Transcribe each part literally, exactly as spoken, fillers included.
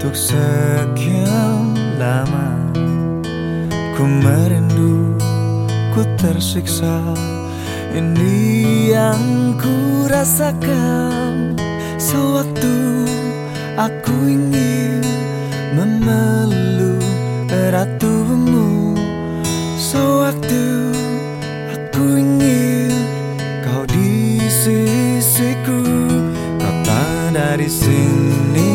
Untuk sekian lama ku merindu, ku tersiksa. Ini yang ku rasakan sewaktu aku ingin memeluk erat tubuhmu. Sewaktu aku ingin kau di sisiku, kau tak ada di sini.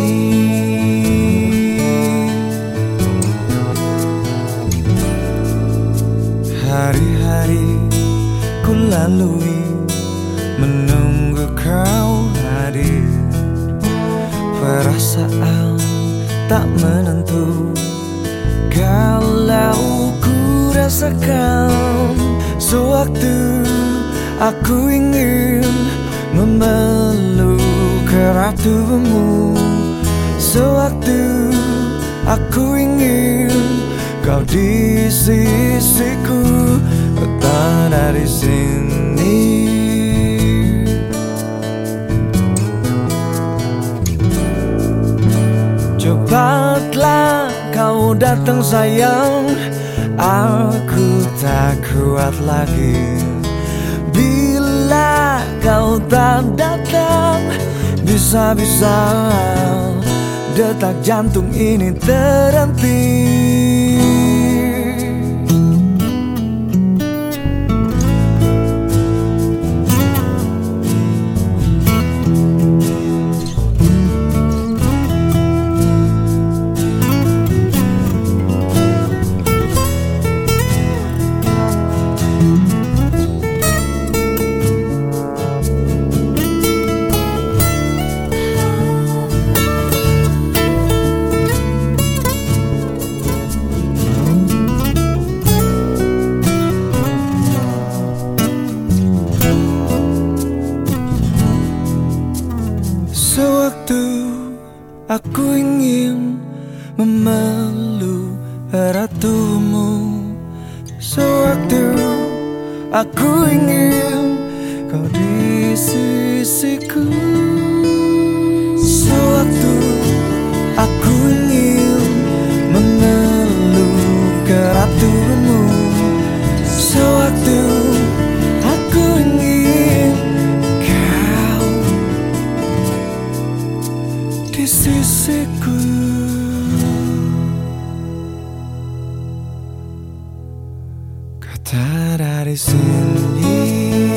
Hari-hari ku lalui menunggu kau hadir. Perasaan tak menentu kalau ku rasakan sewaktu aku ingin memeluk erat tubuhmu. Sewaktu aku ingin kau di sisiku, kau tak ada di sini. Cepatlah kau datang sayang, aku tak kuat lagi. Bila kau tak datang, bisa-bisa detak jantung ini terhenti. Sewaktu aku ingin memeluk erat tubuhmu. Sewaktu aku ingin kau di sisiku. Sewaktu aku ingin memeluk erat tubuhmu. Sewaktu aku ingin kau di sisiku, kau tak ada di sini.